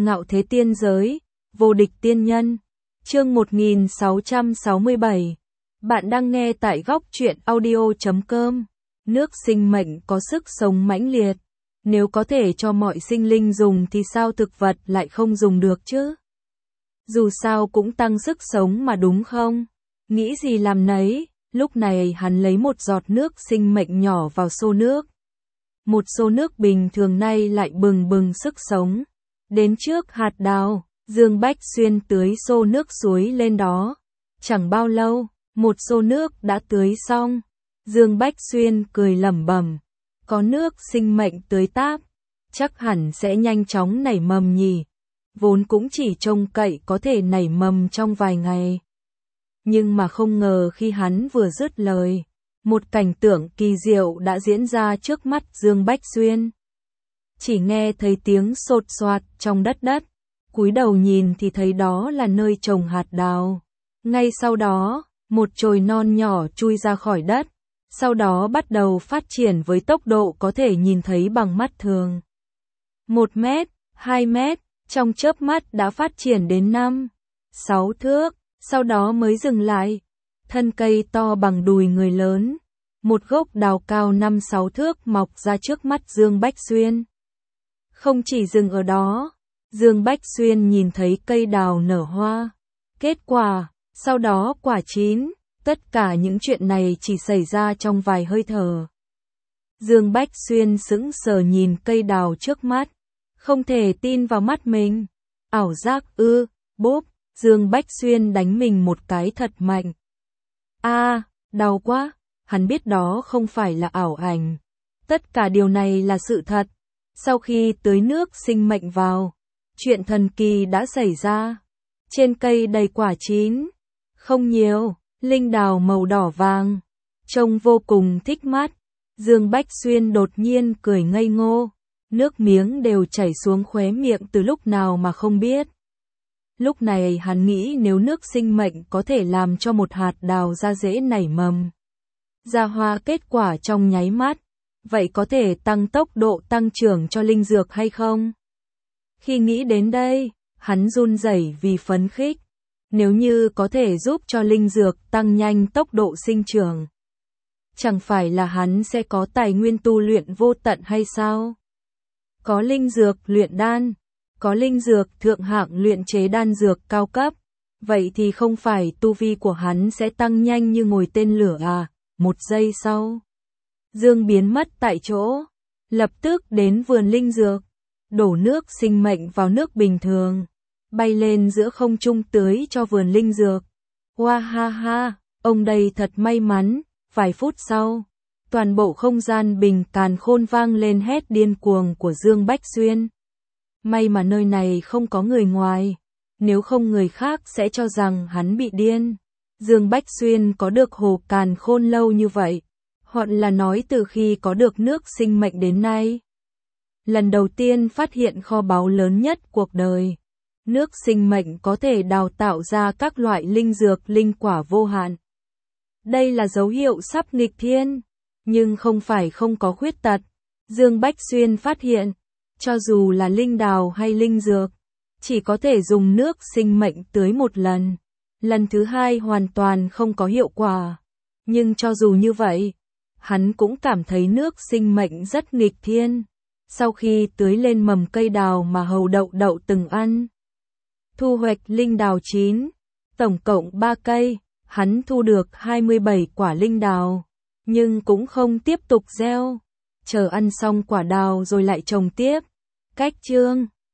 Ngạo thế tiên giới, vô địch tiên nhân. Chương 1667. Bạn đang nghe tại góc truyện audio.com. Nước sinh mệnh có sức sống mãnh liệt. Nếu có thể cho mọi sinh linh dùng thì sao thực vật lại không dùng được chứ? Dù sao cũng tăng sức sống mà đúng không? Nghĩ gì làm nấy, lúc này hắn lấy một giọt nước sinh mệnh nhỏ vào xô nước. Một xô nước bình thường nay lại bừng bừng sức sống. Đến trước hạt đào, Dương Bách Xuyên tưới xô nước suối lên đó. Chẳng bao lâu, một xô nước đã tưới xong. Dương Bách Xuyên cười lẩm bẩm, có nước sinh mệnh tưới táp, chắc hẳn sẽ nhanh chóng nảy mầm nhỉ. Vốn cũng chỉ trông cậy có thể nảy mầm trong vài ngày. Nhưng mà không ngờ khi hắn vừa dứt lời, một cảnh tượng kỳ diệu đã diễn ra trước mắt Dương Bách Xuyên. Chỉ nghe thấy tiếng sột soạt trong đất, cúi đầu nhìn thì thấy đó là nơi trồng hạt đào. Ngay sau đó, một chồi non nhỏ chui ra khỏi đất, sau đó bắt đầu phát triển với tốc độ có thể nhìn thấy bằng mắt thường. 1 mét, 2 mét, trong chớp mắt đã phát triển đến 5, 6 thước, sau đó mới dừng lại. Thân cây to bằng đùi người lớn, một gốc đào cao 5-6 thước mọc ra trước mắt Dương Bách Xuyên. Không chỉ dừng ở đó, Dương Bách Xuyên nhìn thấy cây đào nở hoa, kết quả, sau đó quả chín, tất cả những chuyện này chỉ xảy ra trong vài hơi thở. Dương Bách Xuyên sững sờ nhìn cây đào trước mắt, không thể tin vào mắt mình. Ảo giác ư? Bốp, Dương Bách Xuyên đánh mình một cái thật mạnh. Đau quá, hắn biết đó không phải là ảo ảnh. Tất cả điều này là sự thật. Sau khi tưới nước sinh mệnh vào, chuyện thần kỳ đã xảy ra. Trên cây đầy quả chín, không nhiều, linh đào màu đỏ vàng, trông vô cùng thích mắt. Dương Bách Xuyên đột nhiên cười ngây ngô, nước miếng đều chảy xuống khóe miệng từ lúc nào mà không biết. Lúc này hắn nghĩ nếu nước sinh mệnh có thể làm cho một hạt đào ra rễ nảy mầm, ra hoa kết quả trong nháy mắt, vậy có thể tăng tốc độ tăng trưởng cho linh dược hay không? Khi nghĩ đến đây, hắn run rẩy vì phấn khích. Nếu như có thể giúp cho linh dược tăng nhanh tốc độ sinh trưởng, chẳng phải là hắn sẽ có tài nguyên tu luyện vô tận hay sao? Có linh dược luyện đan, có linh dược thượng hạng luyện chế đan dược cao cấp, vậy thì không phải tu vi của hắn sẽ tăng nhanh như ngồi tên lửa à? 1 giây sau, Dương biến mất tại chỗ, lập tức đến vườn linh dược, đổ nước sinh mệnh vào nước bình thường, bay lên giữa không trung tưới cho vườn linh dược. Hoa ha ha, ông đây thật may mắn. Vài phút sau, toàn bộ không gian bình càn khôn vang lên hét điên cuồng của Dương Bách Xuyên. May mà nơi này không có người ngoài, nếu không người khác sẽ cho rằng hắn bị điên. Dương Bách Xuyên có được hồ càn khôn lâu như vậy, hoặc là nói từ khi có được nước sinh mệnh đến nay. Lần đầu tiên phát hiện kho báu lớn nhất cuộc đời. Nước sinh mệnh có thể đào tạo ra các loại linh dược linh quả vô hạn. Đây là dấu hiệu sắp nghịch thiên, nhưng không phải không có khuyết tật. Dương Bách Xuyên phát hiện, cho dù là linh đào hay linh dược, chỉ có thể dùng nước sinh mệnh tưới một lần. Lần thứ hai hoàn toàn không có hiệu quả. Nhưng cho dù như vậy, hắn cũng cảm thấy nước sinh mệnh rất nghịch thiên. Sau khi tưới lên mầm cây đào mà hầu đậu từng ăn, thu hoạch linh đào chín, tổng cộng 3 cây, hắn thu được 27 quả linh đào, nhưng cũng không tiếp tục gieo, chờ ăn xong quả đào rồi lại trồng tiếp. Cách chương